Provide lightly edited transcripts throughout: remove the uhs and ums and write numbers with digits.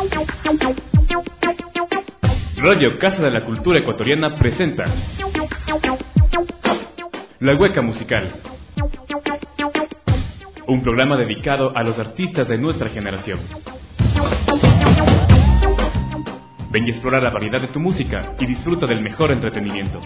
Radio Casa de la Cultura Ecuatoriana presenta La Hueca Musical, un programa dedicado a los artistas de nuestra generación. Ven y explora la variedad de tu música y disfruta del mejor entretenimiento.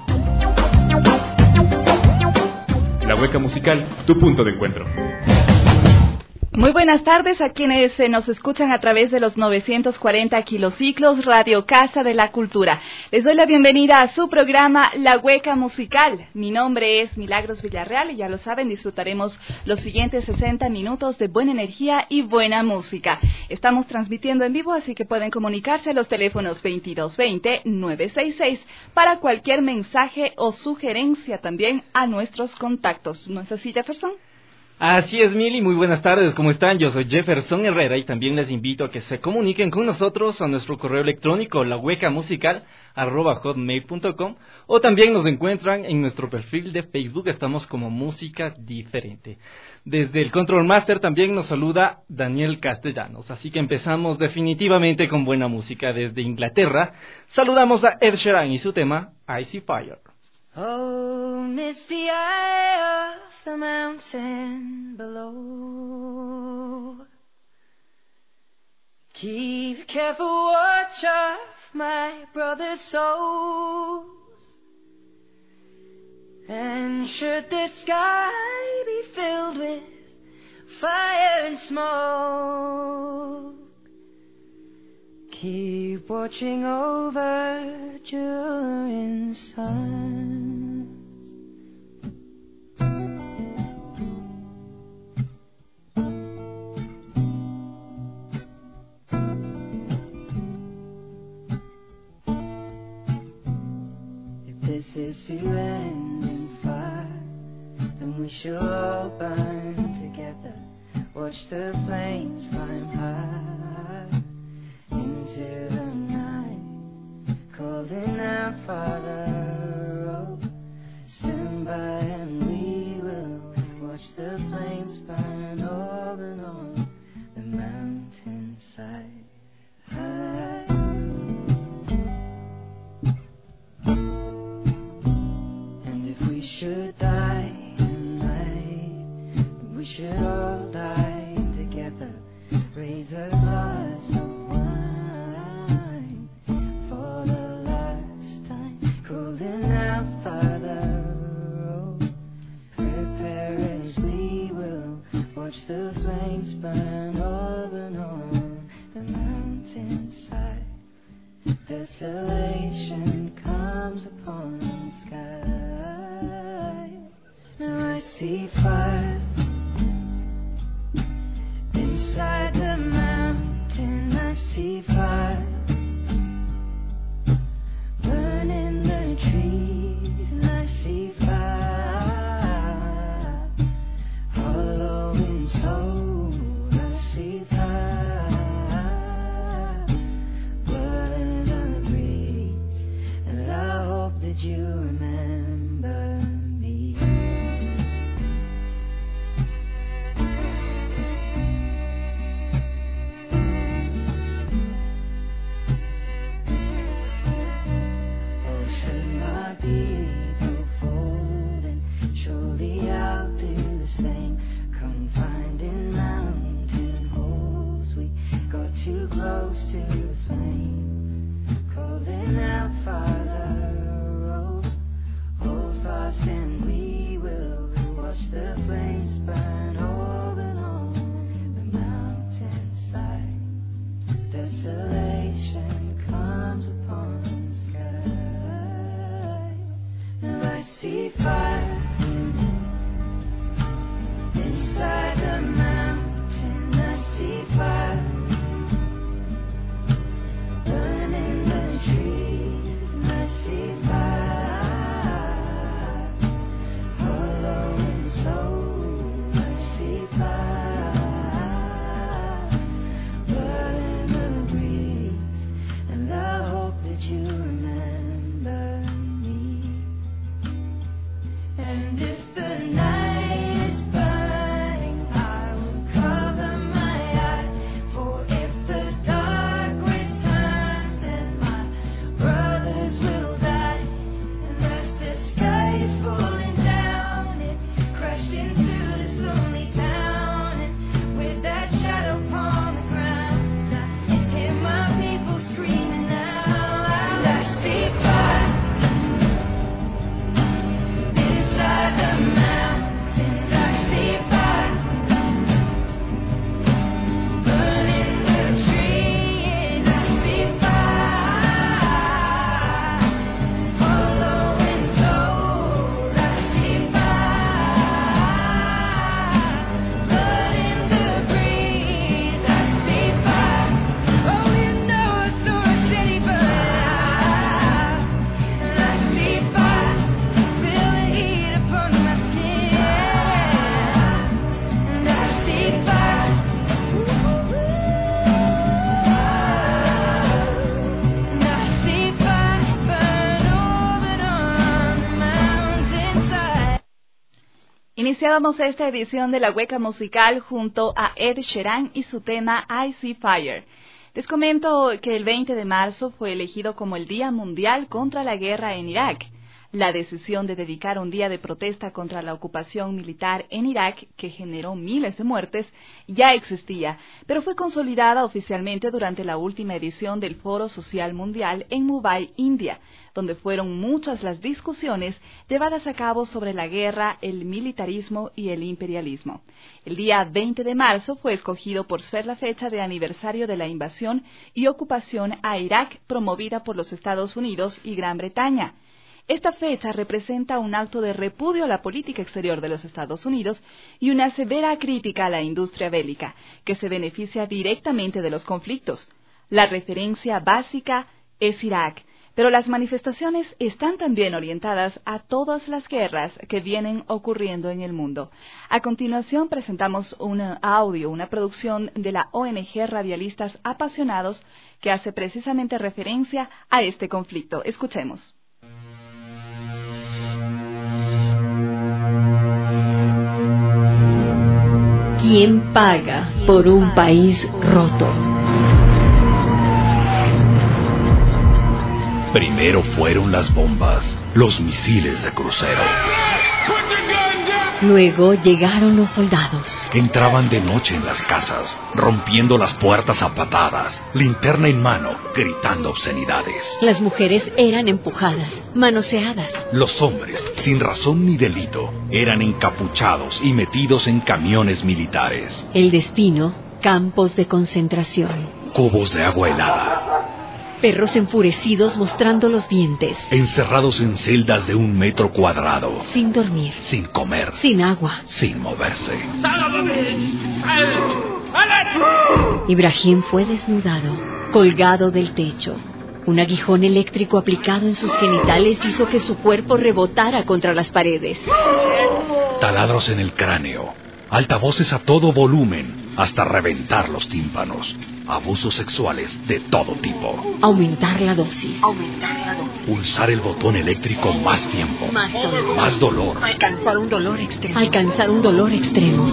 La Hueca Musical, tu punto de encuentro. Muy buenas tardes a quienes nos escuchan a través de los 940 kilociclos Radio Casa de la Cultura. Les doy la bienvenida a su programa La Hueca Musical. Mi nombre es Milagros Villarreal y ya lo saben, disfrutaremos los siguientes 60 minutos de buena energía y buena música. Estamos transmitiendo en vivo, así que pueden comunicarse a los teléfonos 2220-966 para cualquier mensaje o sugerencia, también a nuestros contactos. ¿No es así, Jefferson? Así es, Mili, muy buenas tardes, ¿cómo están? Yo soy Jefferson Herrera y también les invito a que se comuniquen con nosotros a nuestro correo electrónico lahuecamusical@hotmail.com, o también nos encuentran en nuestro perfil de Facebook, estamos como Música Diferente. Desde el Control Master también nos saluda Daniel Castellanos, así que empezamos definitivamente con buena música. Desde Inglaterra saludamos a Ed Sheeran y su tema Icy Fire. Oh, misty eye of the mountain below, keep careful watch of my brother's souls, and should the sky be filled with fire and smoke, keep watching over during sun. This is to end in fire, then we shall all burn together. Watch the flames climb high into the night, calling out, Father, oh, stand by and we will watch the flames burn over and on the mountainside. Should die tonight, we should all die together. Raise a glass of wine for the last time, calling out, Father, oh, prepare as we will watch the flames burn over and on the mountainside. Desolation comes upon the sky. Now I see fire inside the mountain. I see fire burning the trees, and I see fire hollow in soul. I see fire blood in the breeze, and I hope that you remember. Too close to the flame, calling out, Father, oh, hold fast and we will watch the flames burn over and on the mountainside. Desolation comes upon the sky, and I see fire inside the mountain. I see fire Iniciábamos esta edición de La Hueca Musical junto a Ed Sheeran y su tema I See Fire. Les comento que el 20 de marzo fue elegido como el Día Mundial contra la Guerra en Irak. La decisión de dedicar un día de protesta contra la ocupación militar en Irak, que generó miles de muertes, ya existía, pero fue consolidada oficialmente durante la última edición del Foro Social Mundial en Mumbai, India, donde fueron muchas las discusiones llevadas a cabo sobre la guerra, el militarismo y el imperialismo. El día 20 de marzo fue escogido por ser la fecha de aniversario de la invasión y ocupación a Irak promovida por los Estados Unidos y Gran Bretaña. Esta fecha representa un acto de repudio a la política exterior de los Estados Unidos y una severa crítica a la industria bélica, que se beneficia directamente de los conflictos. La referencia básica es Irak, pero las manifestaciones están también orientadas a todas las guerras que vienen ocurriendo en el mundo. A continuación presentamos un audio, una producción de la ONG Radialistas Apasionados que hace precisamente referencia a este conflicto. Escuchemos. ¿Quién paga por un país roto? Primero fueron las bombas, los misiles de crucero. Luego llegaron los soldados. Entraban de noche en las casas, rompiendo las puertas a patadas, linterna en mano, gritando obscenidades. Las mujeres eran empujadas, manoseadas. Los hombres, sin razón ni delito, eran encapuchados y metidos en camiones militares. El destino, campos de concentración. Cubos de agua helada. Perros enfurecidos mostrando los dientes. Encerrados en celdas de 1 metro cuadrado. Sin dormir. Sin comer. Sin agua. Sin moverse. Ibrahim fue desnudado, colgado del techo. Un aguijón eléctrico aplicado en sus genitales hizo que su cuerpo rebotara contra las paredes. Taladros en el cráneo. Altavoces a todo volumen, hasta reventar los tímpanos. Abusos sexuales de todo tipo. Aumentar la dosis. Pulsar el botón eléctrico más tiempo. Más dolor. Alcanzar un dolor extremo.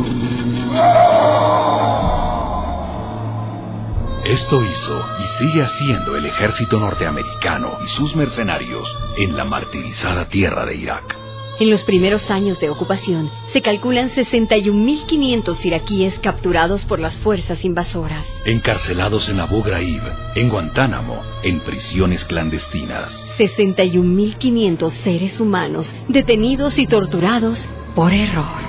Esto hizo y sigue haciendo el ejército norteamericano y sus mercenarios en la martirizada tierra de Irak. En los primeros años de ocupación, se calculan 61.500 iraquíes capturados por las fuerzas invasoras. Encarcelados en Abu Ghraib, en Guantánamo, en prisiones clandestinas. 61.500 seres humanos detenidos y torturados por error.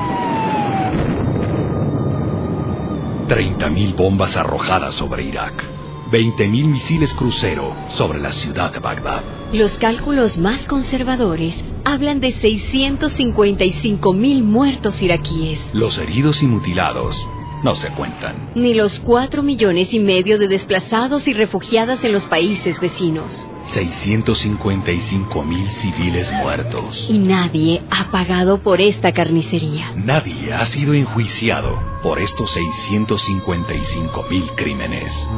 30.000 bombas arrojadas sobre Irak. 20.000 misiles crucero sobre la ciudad de Bagdad. Los cálculos más conservadores hablan de 655.000 muertos iraquíes. Los heridos y mutilados no se cuentan. Ni los 4,5 millones de desplazados y refugiadas en los países vecinos. 655.000 civiles muertos. Y nadie ha pagado por esta carnicería. Nadie ha sido enjuiciado por estos 655.000 crímenes.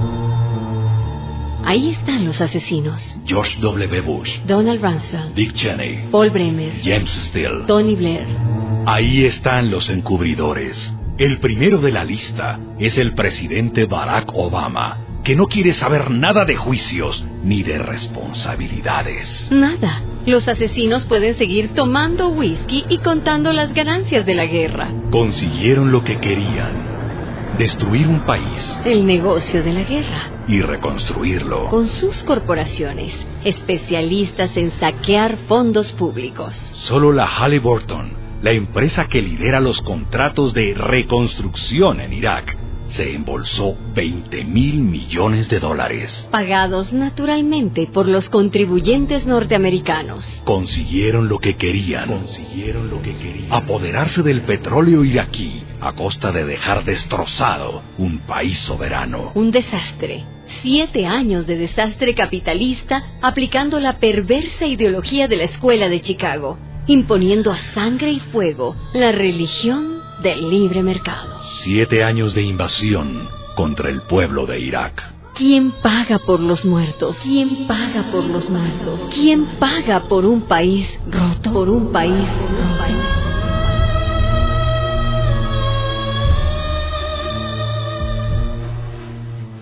Ahí están los asesinos. George W. Bush, Donald Rumsfeld, Dick Cheney, Paul Bremer, James Steele, Tony Blair. Ahí están los encubridores. El primero de la lista es el presidente Barack Obama, que no quiere saber nada de juicios ni de responsabilidades. Nada. Los asesinos pueden seguir tomando whisky y contando las ganancias de la guerra. Consiguieron lo que querían. Destruir un país. El negocio de la guerra. Y reconstruirlo. Con sus corporaciones, especialistas en saquear fondos públicos. Solo la Halliburton, la empresa que lidera los contratos de reconstrucción en Irak, se embolsó $20,000 millones. Pagados naturalmente por los contribuyentes norteamericanos. Consiguieron lo que querían. Apoderarse del petróleo iraquí a costa de dejar destrozado un país soberano. Un desastre. 7 años de desastre capitalista aplicando la perversa ideología de la Escuela de Chicago, imponiendo a sangre y fuego la religión del libre mercado. 7 años de invasión contra el pueblo de Irak. ¿Quién paga por los muertos? ¿Quién paga por los muertos? ¿Quién paga por un país roto? Por un país roto.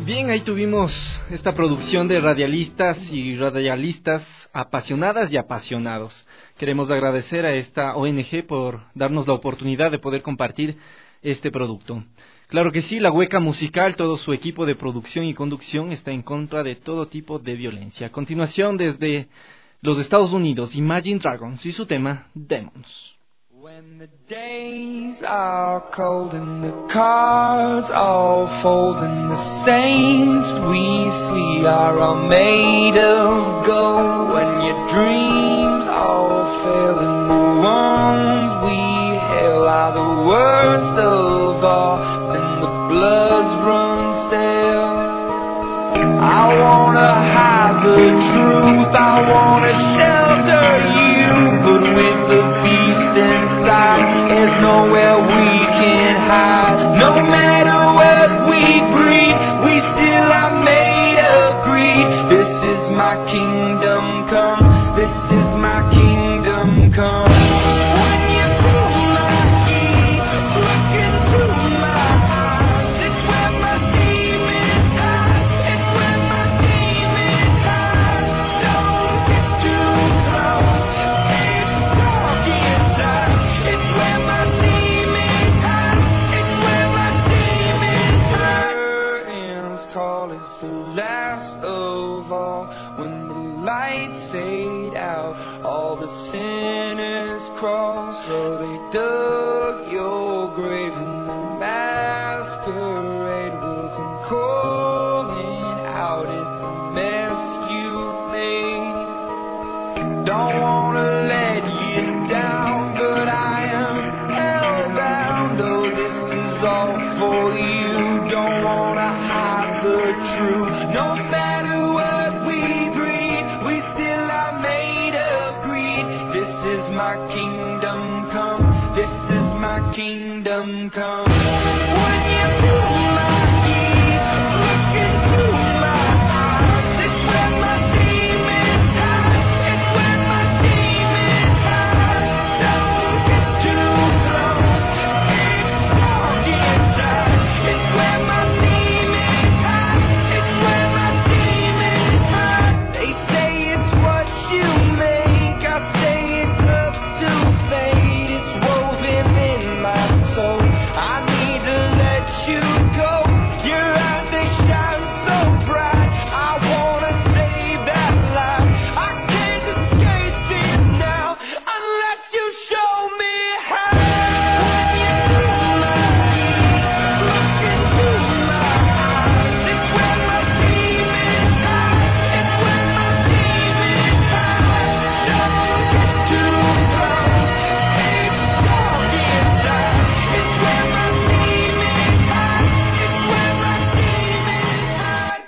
Bien, ahí tuvimos esta producción de radialistas y radialistas apasionadas y apasionados. Queremos agradecer a esta ONG por darnos la oportunidad de poder compartir este producto. Claro que sí, La Hueca Musical, todo su equipo de producción y conducción está en contra de todo tipo de violencia. A continuación, desde los Estados Unidos, Imagine Dragons y su tema Demons. When the days are cold and the cards all fold and the saints we see are all made of gold, when your dreams all fail and the ones we hail are the worst of all, and the bloods run stale. I wanna hide the truth, I wanna shelter you, but with the beast inside, there's nowhere we can hide. No matter what we breed, we still are made of greed. This is my kingdom come, this is my kingdom come. When you feel my heat, look into my eyes, it's where my demons hide, it's where my demons hide. Don't get too close, it's dark inside, it's where my demons hide, it's where my demons hide. Curtains call, it's the last of all. When the lights fade out, all the sinners crawl. So they dug your grave and the masquerade will come calling out at the mess you made. Don't wanna let you down, but I am hellbound. Oh, this is all for you. Don't wanna hide the truth. No matter what we breed, we still are made of greed. This is my kingdom come, this is my kingdom come. When you feel my heat, look into my eyes, it's where my demons hide, it's where my demons hide. Don't get too close, it's dark inside, it's where my demons hide, it's where my demons hide. They say it's what you make, I say it's up to fate. It's woven in my soul, I need to let you go. Your eyes, they shine so bright, I wanna save that light. I can't escape it now, unless you show me how. When you feel my heat, look into my eyes, it's where my demons hide, it's where my demons hide. Don't get too close, it's dark inside, it's where my demons hide, it's where my demons hide.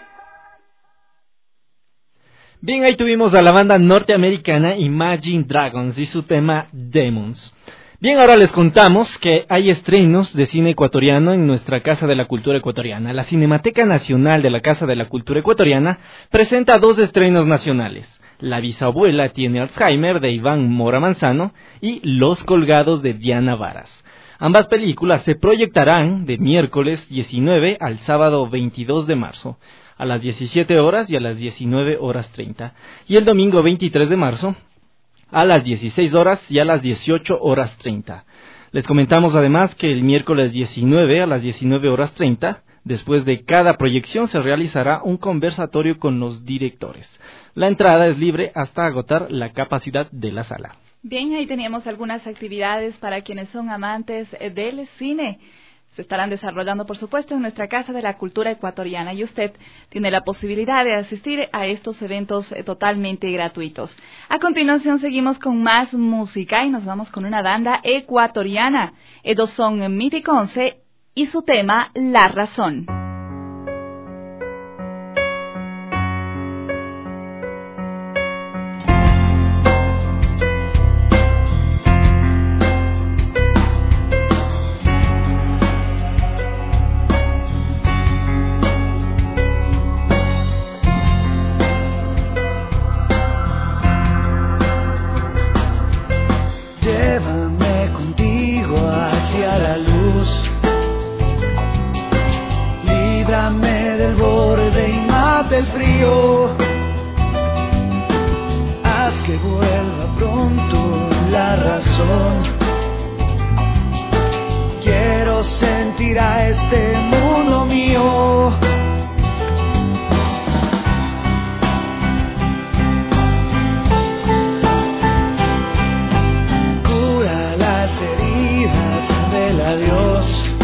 Bien, ahí tuvimos a la banda norteamericana Imagine Dragons y su tema Demons. Bien, ahora les contamos que hay estrenos de cine ecuatoriano en nuestra Casa de la Cultura Ecuatoriana. La Cinemateca Nacional de la Casa de la Cultura Ecuatoriana presenta 2 estrenos nacionales. La bisabuela tiene Alzheimer, de Iván Mora Manzano, y Los Colgados, de Diana Varas. Ambas películas se proyectarán de miércoles 19 al sábado 22 de marzo, a las 17 horas y a las 19 horas 30, y el domingo 23 de marzo, a las 16 horas y a las 18 horas 30. Les comentamos además que el miércoles 19 a las 19 horas 30, después de cada proyección se realizará un conversatorio con los directores. La entrada es libre hasta agotar la capacidad de la sala. Bien, ahí teníamos algunas actividades para quienes son amantes del cine. Se estarán desarrollando, por supuesto, en nuestra Casa de la Cultura Ecuatoriana y usted tiene la posibilidad de asistir a estos eventos totalmente gratuitos. A continuación seguimos con más música y nos vamos con una banda ecuatoriana. Ellos son Miti Conce y su tema La Razón. Llévame contigo hacia la luz, del borde y mate el frío. Haz que vuelva pronto la razón. Quiero sentir a este mundo mío. Cura las heridas del adiós.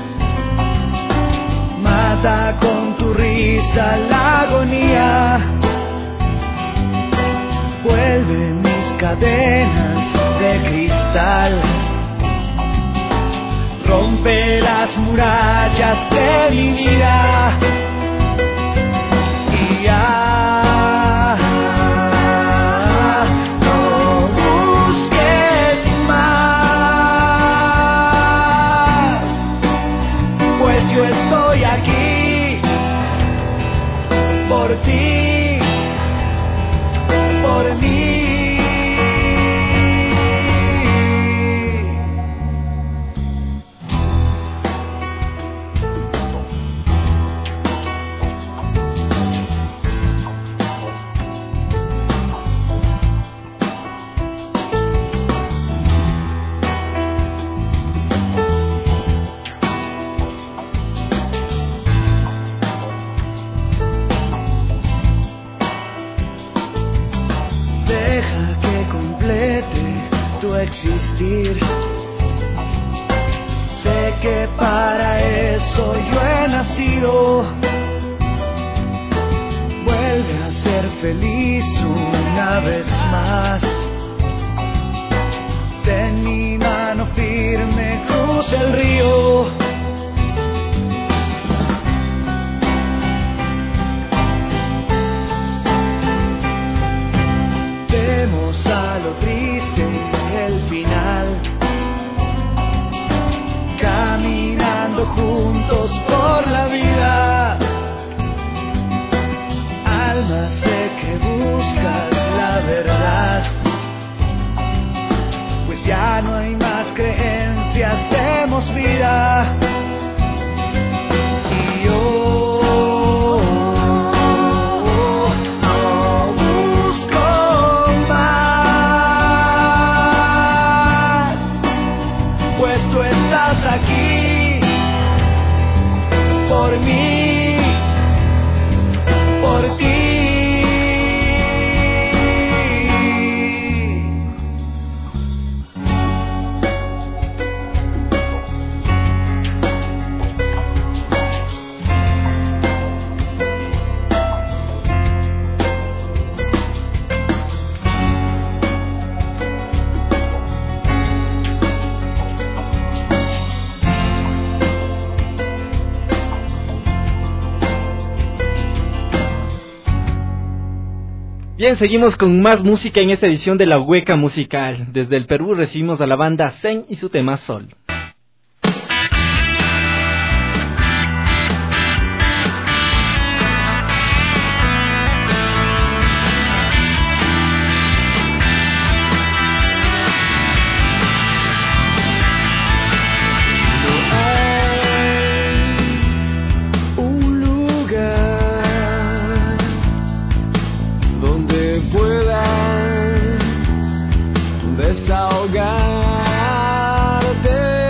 Mata con tu risa la agonía. Vuelve mis cadenas de cristal. Rompe las murallas de mi vida. Y ya no busques más, pues yo estoy aquí por ti, por mí. Deja que complete tu existir. Sé que para eso yo he nacido. Vuelve a ser feliz una vez más. Ten mi mano firme, cruza el río. Vemos a lo triste el final, caminando juntos por la vida. Alma, sé que buscas la verdad, pues ya no hay más creencias, demos vida. Y yo aquí por mí, por ti. Bien, seguimos con más música en esta edición de La Hueca Musical. Desde el Perú recibimos a la banda Zen y su tema Sol. Desahogarte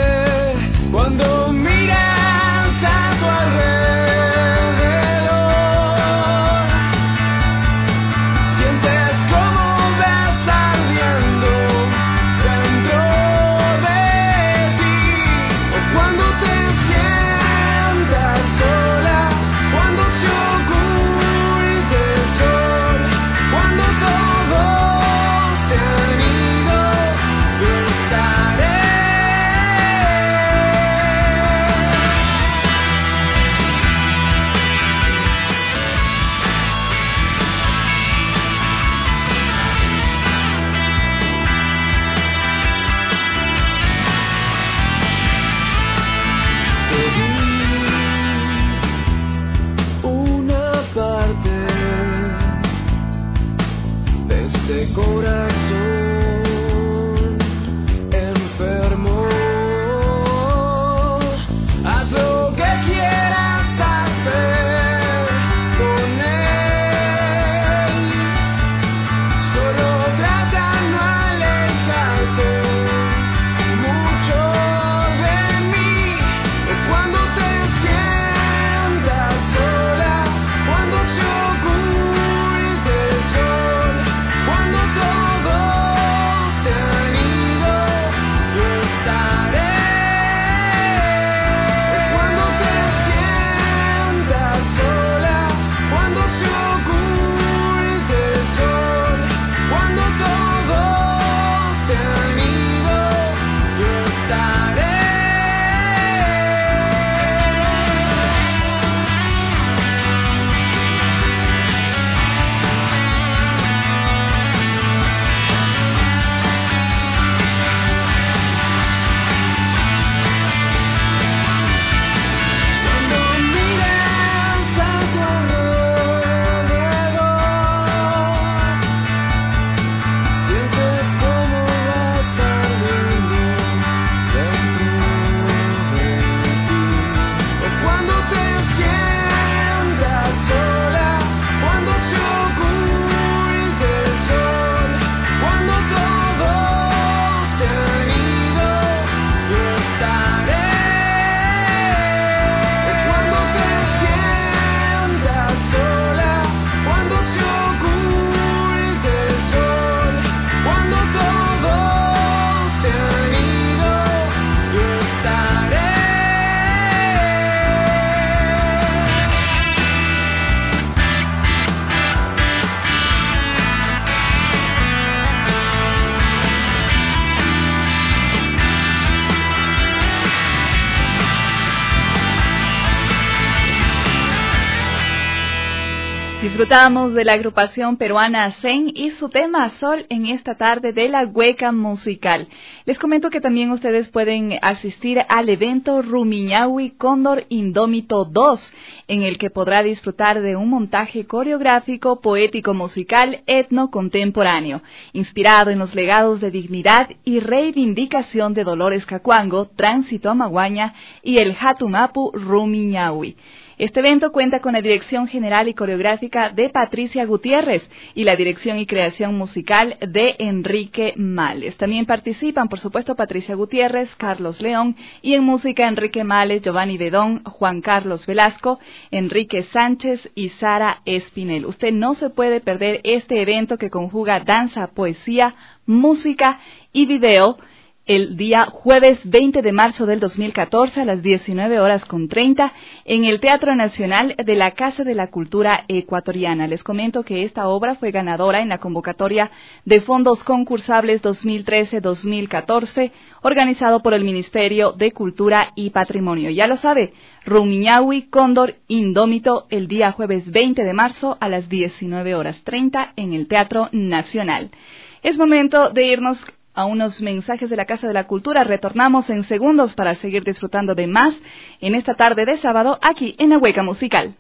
Disfrutamos de la agrupación peruana Zen y su tema Sol en esta tarde de la Hueca Musical. Les comento que también ustedes pueden asistir al evento Rumiñahui Cóndor Indómito 2, en el que podrá disfrutar de un montaje coreográfico, poético, musical, etno-contemporáneo, inspirado en los legados de dignidad y reivindicación de Dolores Cacuango, Tránsito Amaguaña y el Hatumapu Rumiñahui. Este evento cuenta con la dirección general y coreográfica de Patricia Gutiérrez y la dirección y creación musical de Enrique Males. También participan, por supuesto, Patricia Gutiérrez, Carlos León y en música Enrique Males, Giovanni Bedón, Juan Carlos Velasco, Enrique Sánchez y Sara Espinel. Usted no se puede perder este evento que conjuga danza, poesía, música y video, el día jueves 20 de marzo del 2014 a las 19:30 en el Teatro Nacional de la Casa de la Cultura Ecuatoriana. Les comento que esta obra fue ganadora en la convocatoria de fondos concursables 2013-2014, organizado por el Ministerio de Cultura y Patrimonio. Ya lo sabe, Rumiñahui Cóndor Indómito el día jueves 20 de marzo a las 19:30 en el Teatro Nacional. Es momento de irnos a unos mensajes de la Casa de la Cultura. Retornamos en segundos para seguir disfrutando de más en esta tarde de sábado aquí en la Hueca Musical.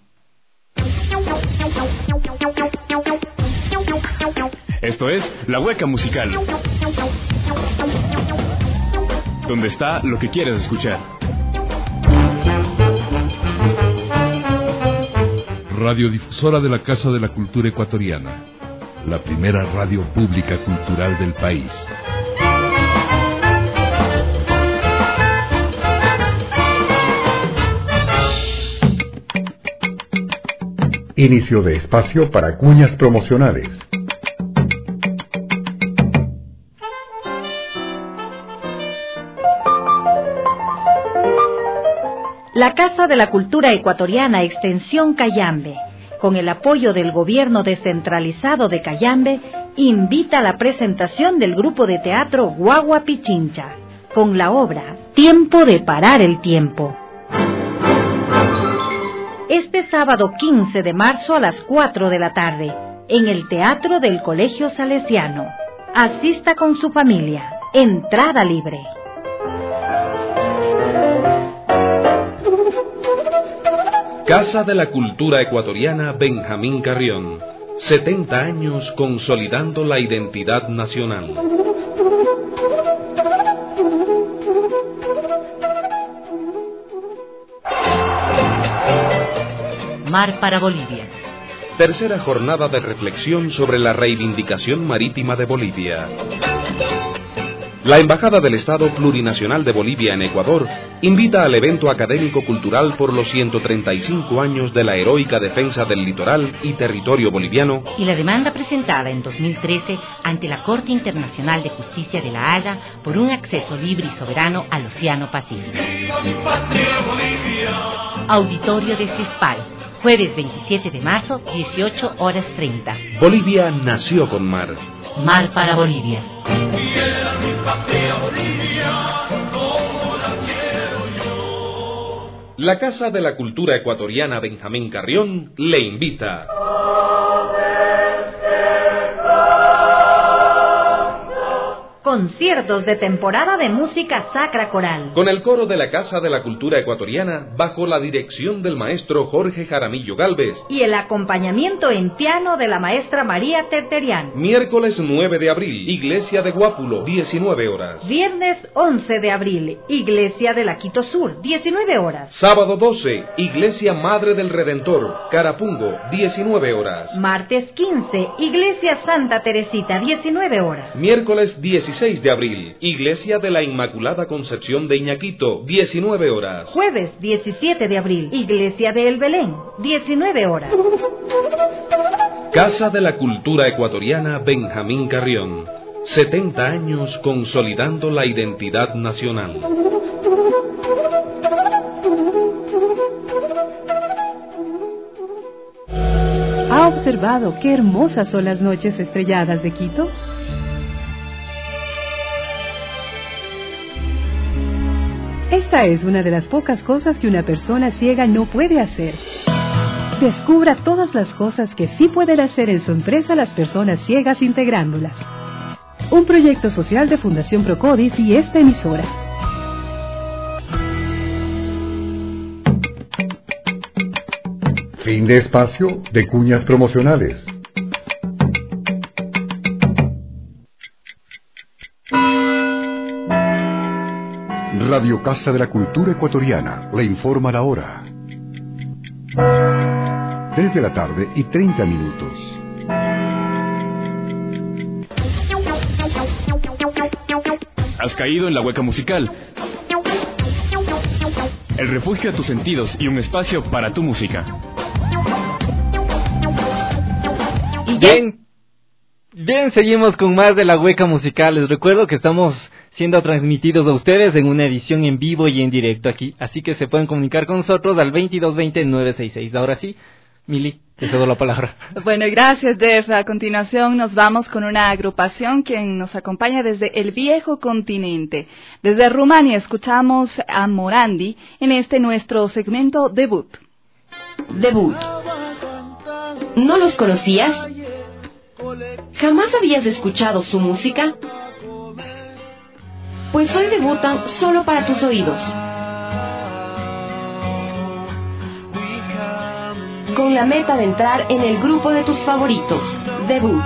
Esto es La Hueca Musical, donde está lo que quieres escuchar. Radiodifusora de la Casa de la Cultura Ecuatoriana, la primera radio pública cultural del país. Inicio de espacio para cuñas promocionales. La Casa de la Cultura Ecuatoriana Extensión Cayambe, con el apoyo del Gobierno Descentralizado de Cayambe, invita a la presentación del grupo de teatro Guagua Pichincha, con la obra Tiempo de Parar el Tiempo. Este sábado 15 de marzo a las 4 de la tarde, en el Teatro del Colegio Salesiano. Asista con su familia. Entrada libre. Casa de la Cultura Ecuatoriana Benjamín Carrión. 70 años consolidando la identidad nacional. Mar para Bolivia. Tercera jornada de reflexión sobre la reivindicación marítima de Bolivia. La Embajada del Estado Plurinacional de Bolivia en Ecuador invita al evento académico-cultural por los 135 años de la heroica defensa del litoral y territorio boliviano y la demanda presentada en 2013 ante la Corte Internacional de Justicia de La Haya por un acceso libre y soberano al Océano Pacífico. Auditorio de CISPAL, jueves 27 de marzo, 18:30. Bolivia nació con mar. Mar para Bolivia. La Casa de la Cultura Ecuatoriana Benjamín Carrión le invita. Conciertos de temporada de música sacra coral. Con el coro de la Casa de la Cultura Ecuatoriana, bajo la dirección del maestro Jorge Jaramillo Gálvez. Y el acompañamiento en piano de la maestra María Terterian. Miércoles 9 de abril, Iglesia de Guápulo, 19 horas. Viernes 11 de abril, Iglesia de la Quito Sur, 19 horas. Sábado 12, Iglesia Madre del Redentor, Carapungo, 19 horas. Martes 15, Iglesia Santa Teresita, 19 horas. Miércoles 16 de abril, Iglesia de la Inmaculada Concepción de Iñaquito, 19 horas. Jueves 17 de abril, Iglesia de El Belén, 19 horas. Casa de la Cultura Ecuatoriana Benjamín Carrión. 70 años consolidando la identidad nacional. ¿Ha observado qué hermosas son las noches estrelladas de Quito? Esta es una de las pocas cosas que una persona ciega no puede hacer. descubra todas las cosas que sí pueden hacer en su empresa las personas ciegas integrándolas. Un proyecto social de Fundación Procodis y esta emisora. Fin de espacio de cuñas promocionales. Radio Casa de la Cultura Ecuatoriana le informa la hora. 3 de la tarde y 30 minutos. Has caído en la hueca musical. El refugio a tus sentidos y un espacio para tu música. Bien, seguimos con más de la hueca musical. Les recuerdo que estamos siendo transmitidos a ustedes en una edición en vivo y en directo aquí, así que se pueden comunicar con nosotros al 2220-966. Ahora sí, Mili, te cedo la palabra. Bueno, gracias, Jeff. A continuación nos vamos con una agrupación quien nos acompaña desde el viejo continente. Desde Rumania escuchamos a Morandi en este nuestro segmento debut. Debut. ¿No los conocías? ¿Jamás habías escuchado su música? Pues hoy debutan solo para tus oídos. Con la meta de entrar en el grupo de tus favoritos. Debut.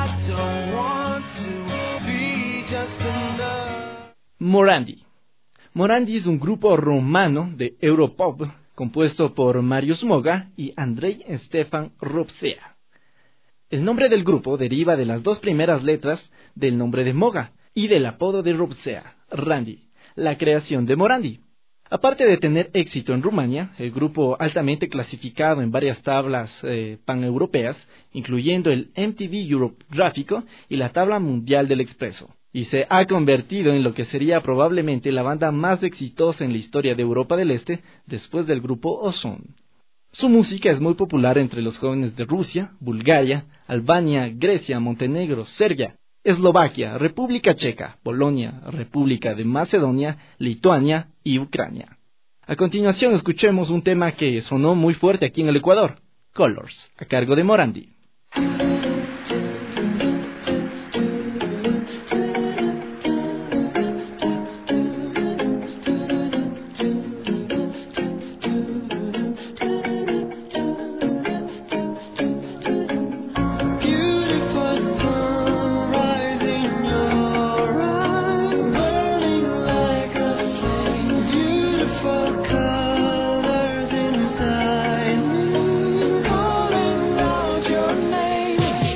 Morandi. Morandi es un grupo rumano de Europop compuesto por Marius Moga y Andrei Stefan Ropsea. El nombre del grupo deriva de las dos primeras letras del nombre de Moga y del apodo de Ropsea, Randy, la creación de Morandi. Aparte de tener éxito en Rumania, el grupo altamente clasificado en varias tablas paneuropeas, incluyendo el MTV Europe Gráfico y la tabla mundial del Expreso, y se ha convertido en lo que sería probablemente la banda más exitosa en la historia de Europa del Este después del grupo Ozone. Su música es muy popular entre los jóvenes de Rusia, Bulgaria, Albania, Grecia, Montenegro, Serbia, Eslovaquia, República Checa, Polonia, República de Macedonia, Lituania y Ucrania. A continuación escuchemos un tema que sonó muy fuerte aquí en el Ecuador, Colors, a cargo de Morandi. Colors inside me, calling out your name.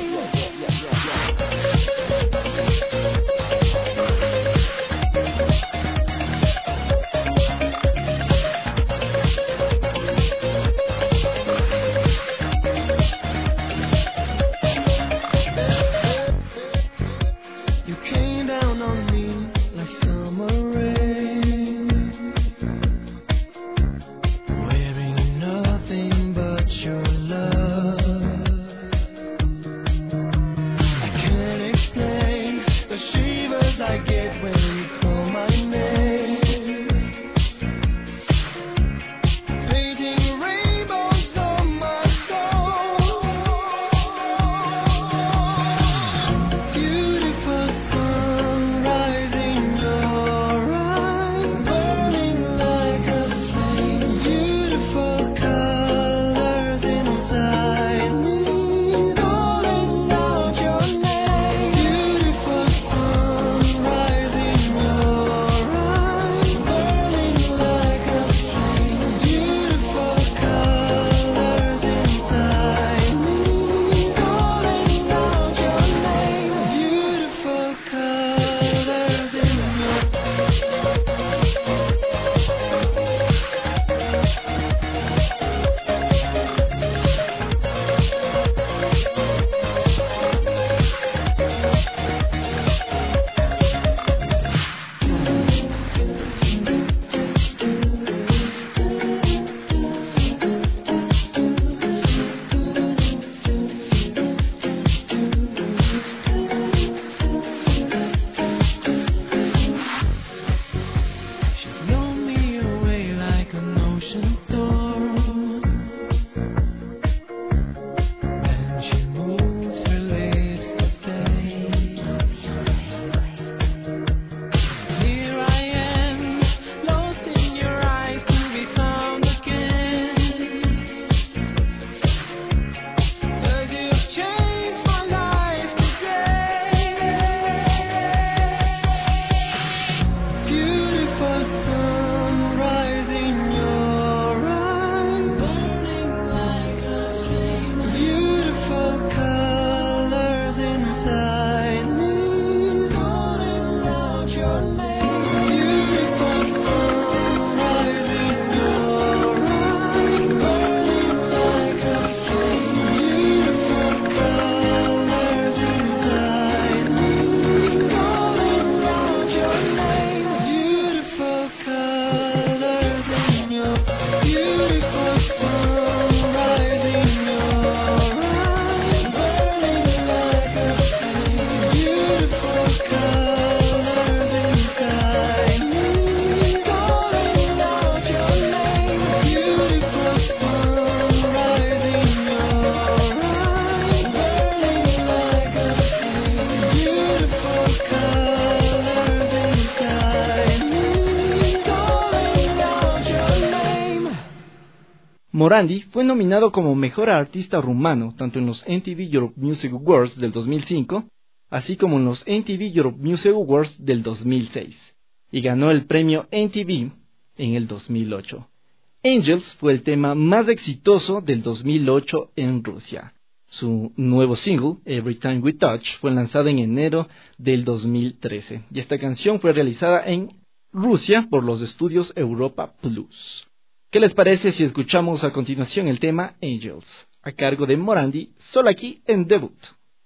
Morandi fue nominado como Mejor Artista Rumano, tanto en los MTV Europe Music Awards del 2005, así como en los MTV Europe Music Awards del 2006, y ganó el premio MTV en el 2008. Angels fue el tema más exitoso del 2008 en Rusia. Su nuevo single, Every Time We Touch, fue lanzado en enero del 2013, y esta canción fue realizada en Rusia por los estudios Europa Plus. ¿Qué les parece si escuchamos a continuación el tema Angels, a cargo de Morandi, solo aquí en Debut?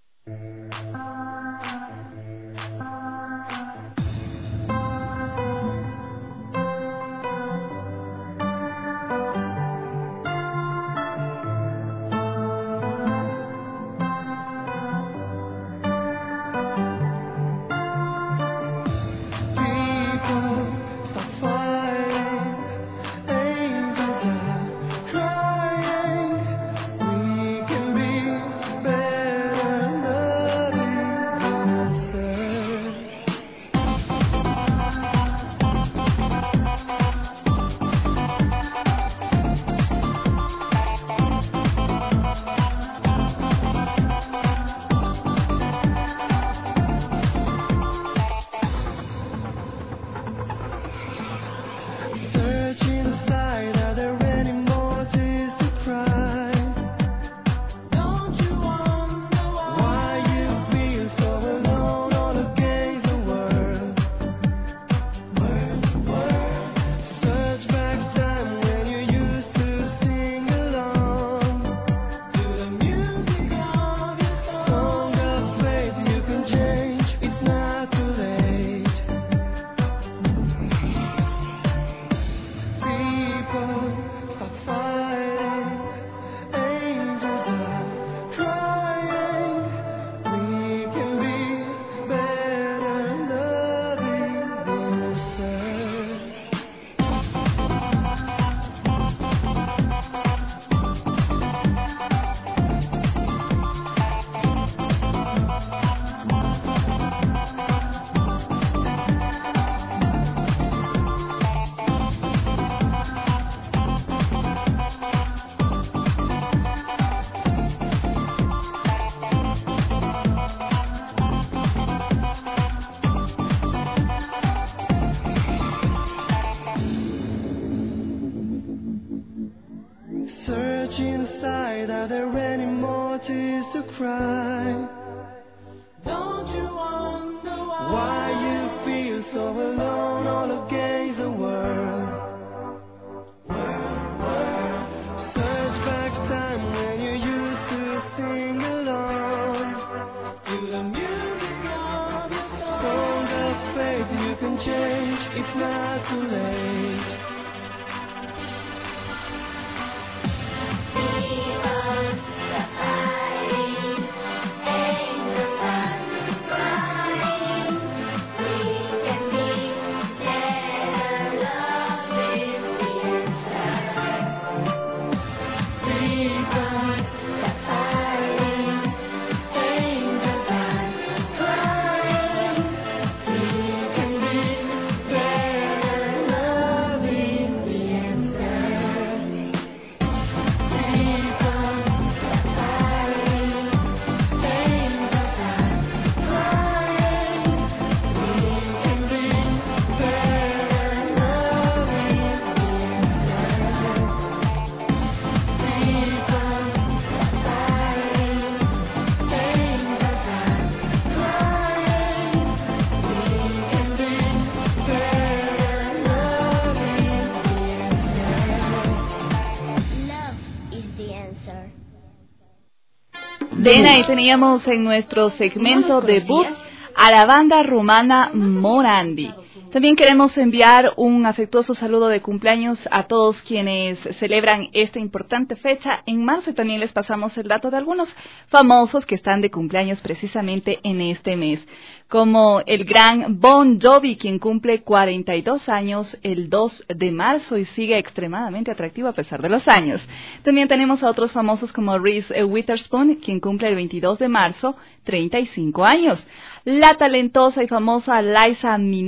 Bien, ahí teníamos en nuestro segmento debut a la banda rumana Morandi. También queremos enviar un afectuoso saludo de cumpleaños a todos quienes celebran esta importante fecha en marzo, y también les pasamos el dato de algunos famosos que están de cumpleaños precisamente en este mes, como el gran Bon Jovi, quien cumple 42 años el 2 de marzo y sigue extremadamente atractivo a pesar de los años. También tenemos a otros famosos como Reese Witherspoon, quien cumple el 22 de marzo 35 años. La talentosa y famosa Liza Minnelli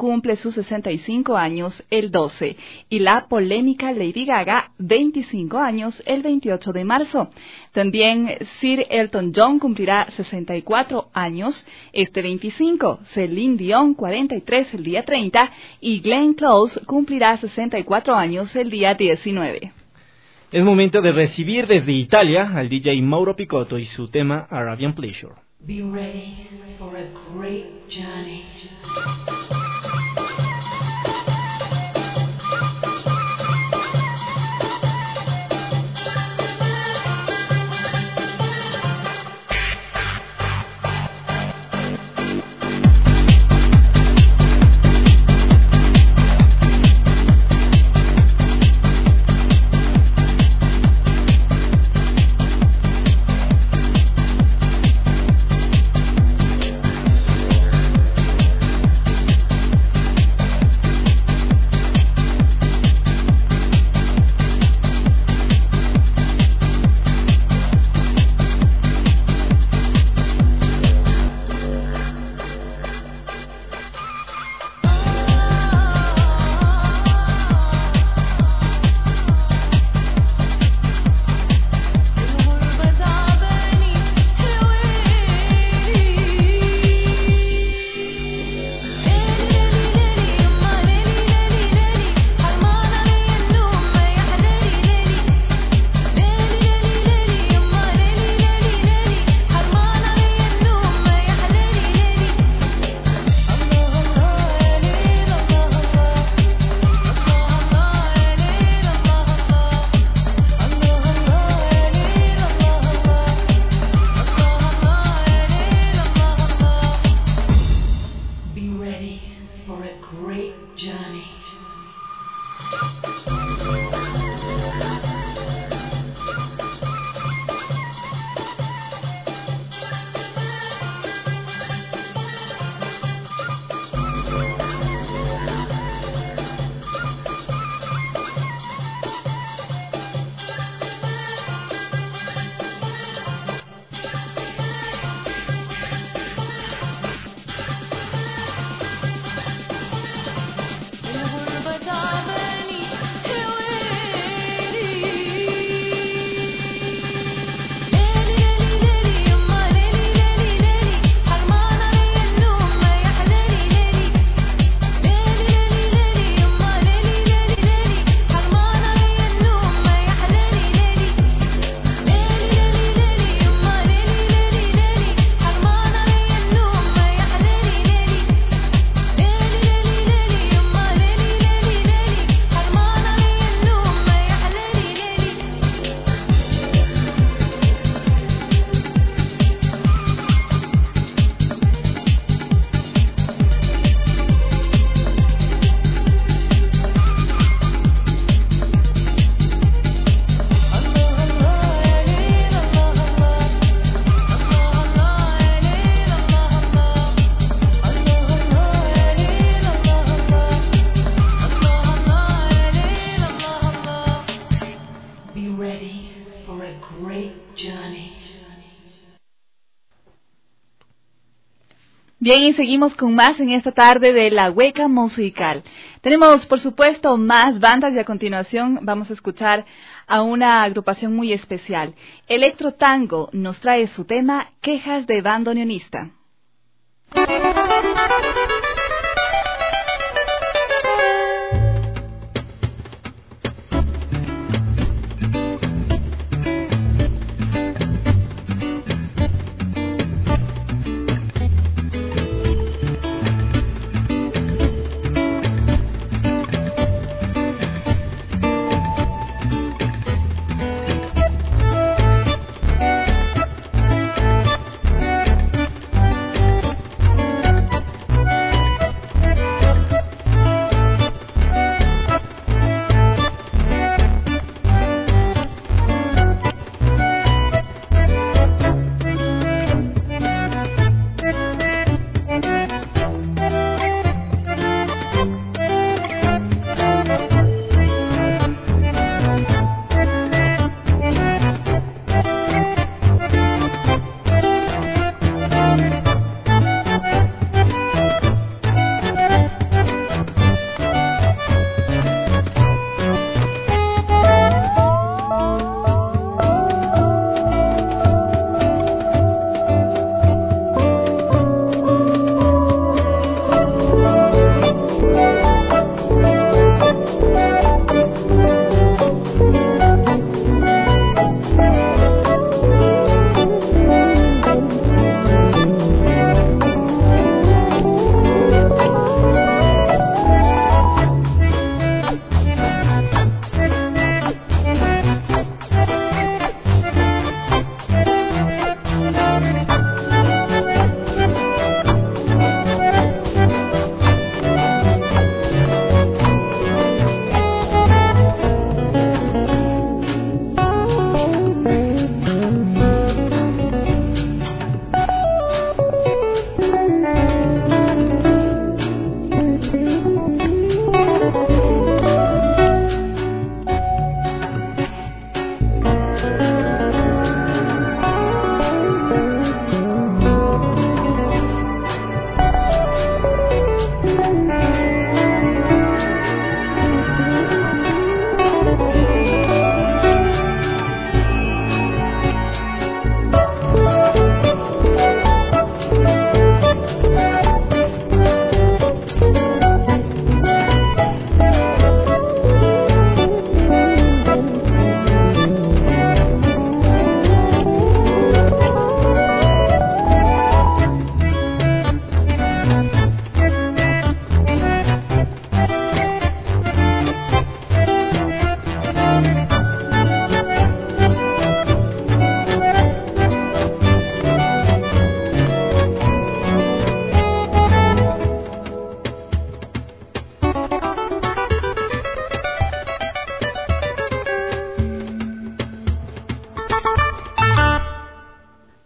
cumple sus 65 años el 12 y la polémica Lady Gaga 25 años el 28 de marzo. También Sir Elton John cumplirá 64 años este 25, Celine Dion 43 el día 30 y Glenn Close cumplirá 64 años el día 19. Es momento de recibir desde Italia al DJ Mauro Picotto y su tema Arabian Pleasure. Be ready for a great journey. Bien, y seguimos con más en esta tarde de La Hueca Musical. Tenemos, por supuesto, más bandas y a continuación vamos a escuchar a una agrupación muy especial. Electro Tango nos trae su tema Quejas de Bandoneonista.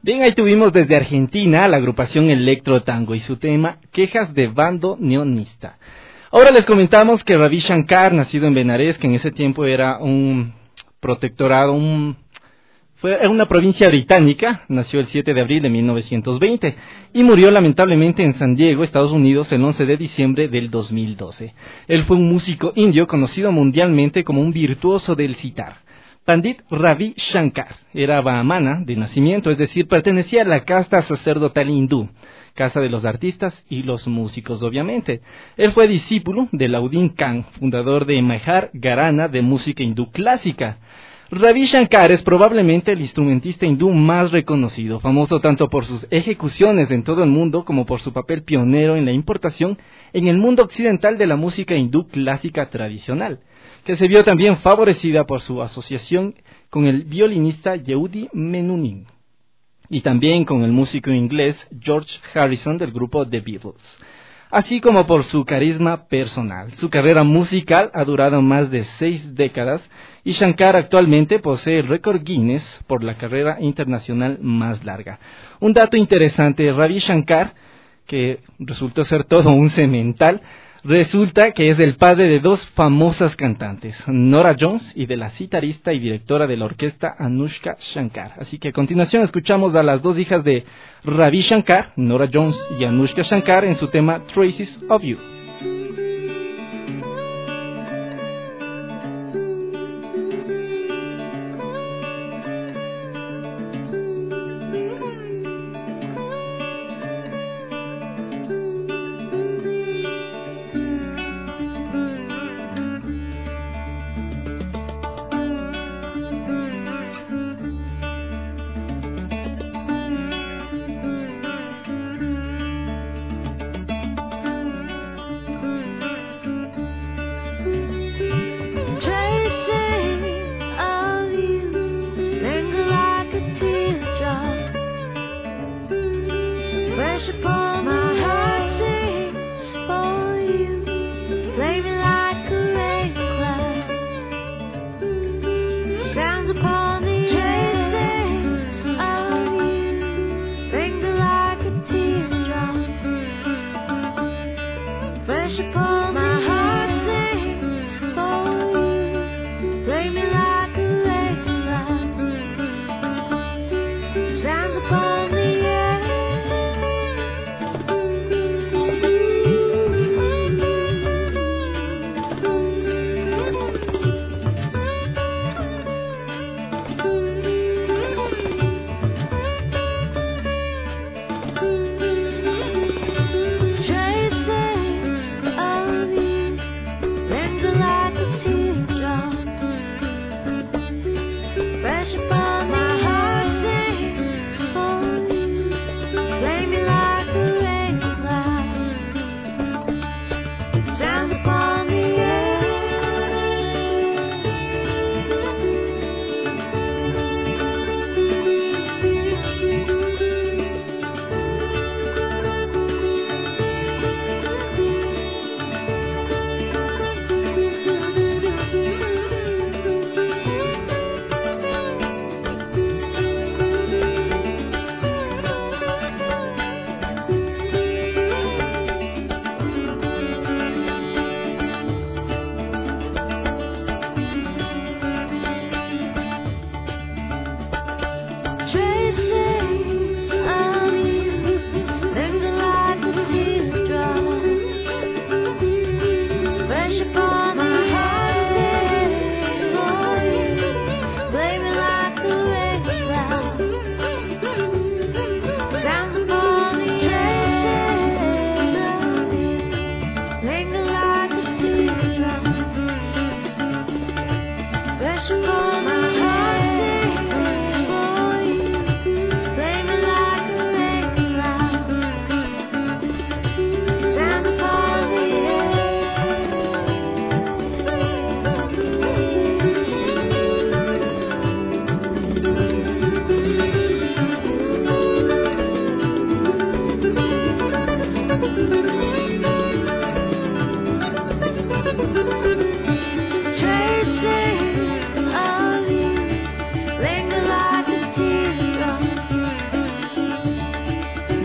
Bien, ahí tuvimos desde Argentina la agrupación Electro Tango y su tema Quejas de Bando Neonista. Ahora les comentamos que Ravi Shankar, nacido en Benares, que en ese tiempo era un protectorado, fue una provincia británica, nació el 7 de abril de 1920 y murió lamentablemente en San Diego, Estados Unidos, el 11 de diciembre del 2012. Él fue un músico indio conocido mundialmente como un virtuoso del sitar. Pandit Ravi Shankar era brahmana de nacimiento, es decir, pertenecía a la casta sacerdotal hindú, casa de los artistas y los músicos, obviamente. Él fue discípulo de Laudin Khan, fundador de Mahar Gharana de música hindú clásica. Ravi Shankar es probablemente el instrumentista hindú más reconocido, famoso tanto por sus ejecuciones en todo el mundo como por su papel pionero en la importación en el mundo occidental de la música hindú clásica tradicional, que se vio también favorecida por su asociación con el violinista Yehudi Menuhin y también con el músico inglés George Harrison del grupo The Beatles, así como por su carisma personal. Su carrera musical ha durado más de 6 décadas y Shankar actualmente posee el récord Guinness por la carrera internacional más larga. Un dato interesante, Ravi Shankar, que resultó ser todo un semental, resulta que es el padre de 2 famosas cantantes, Nora Jones, y de la citarista y directora de la orquesta Anushka Shankar. Así que a continuación escuchamos a las 2 hijas de Ravi Shankar, Nora Jones y Anushka Shankar, en su tema Traces of You.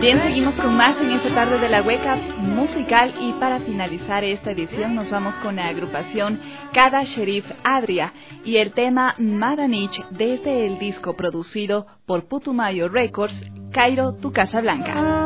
Bien, seguimos con más en esta tarde de la hueca musical y para finalizar esta edición nos vamos con la agrupación Cada Sherif Adria y el tema Madanich desde el disco producido por Putumayo Records, Cairo, tu Casa Blanca.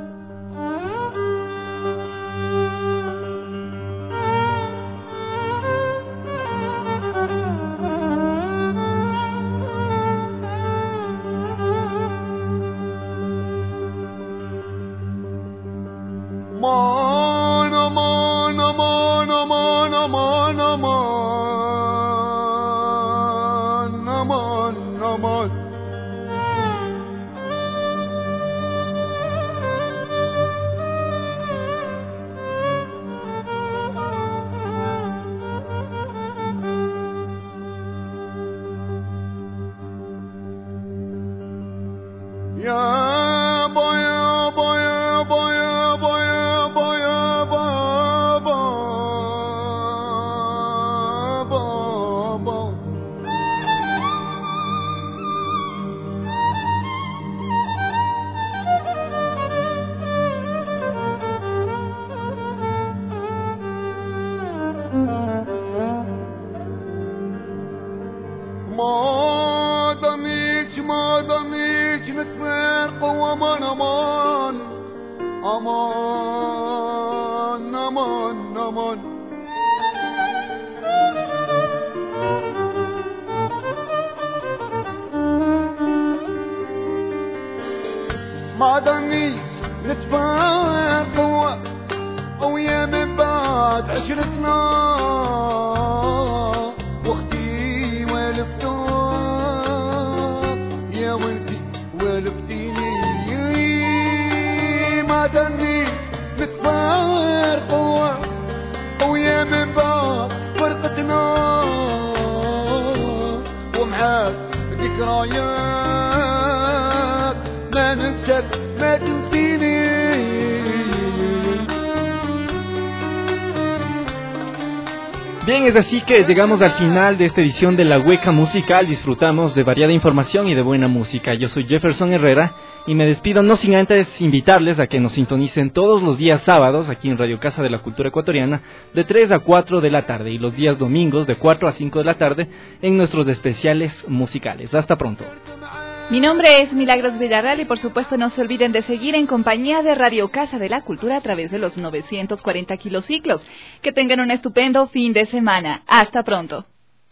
Bien, es así que llegamos al final de esta edición de La Hueca Musical. Disfrutamos de variada información y de buena música. Yo soy Jefferson Herrera y me despido no sin antes invitarles a que nos sintonicen todos los días sábados aquí en Radio Casa de la Cultura Ecuatoriana de 3 a 4 de la tarde y los días domingos de 4 a 5 de la tarde en nuestros especiales musicales. Hasta pronto. Mi nombre es Milagros Villarreal y por supuesto no se olviden de seguir en compañía de Radio Casa de la Cultura a través de los 940 kilociclos. Que tengan un estupendo fin de semana. Hasta pronto.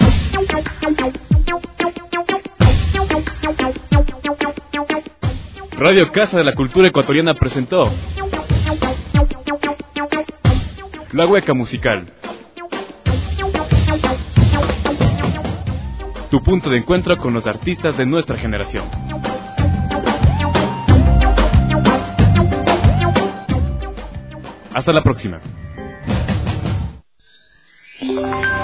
Radio Casa de la Cultura Ecuatoriana presentó La Hueca Musical. Tu punto de encuentro con los artistas de nuestra generación. Hasta la próxima.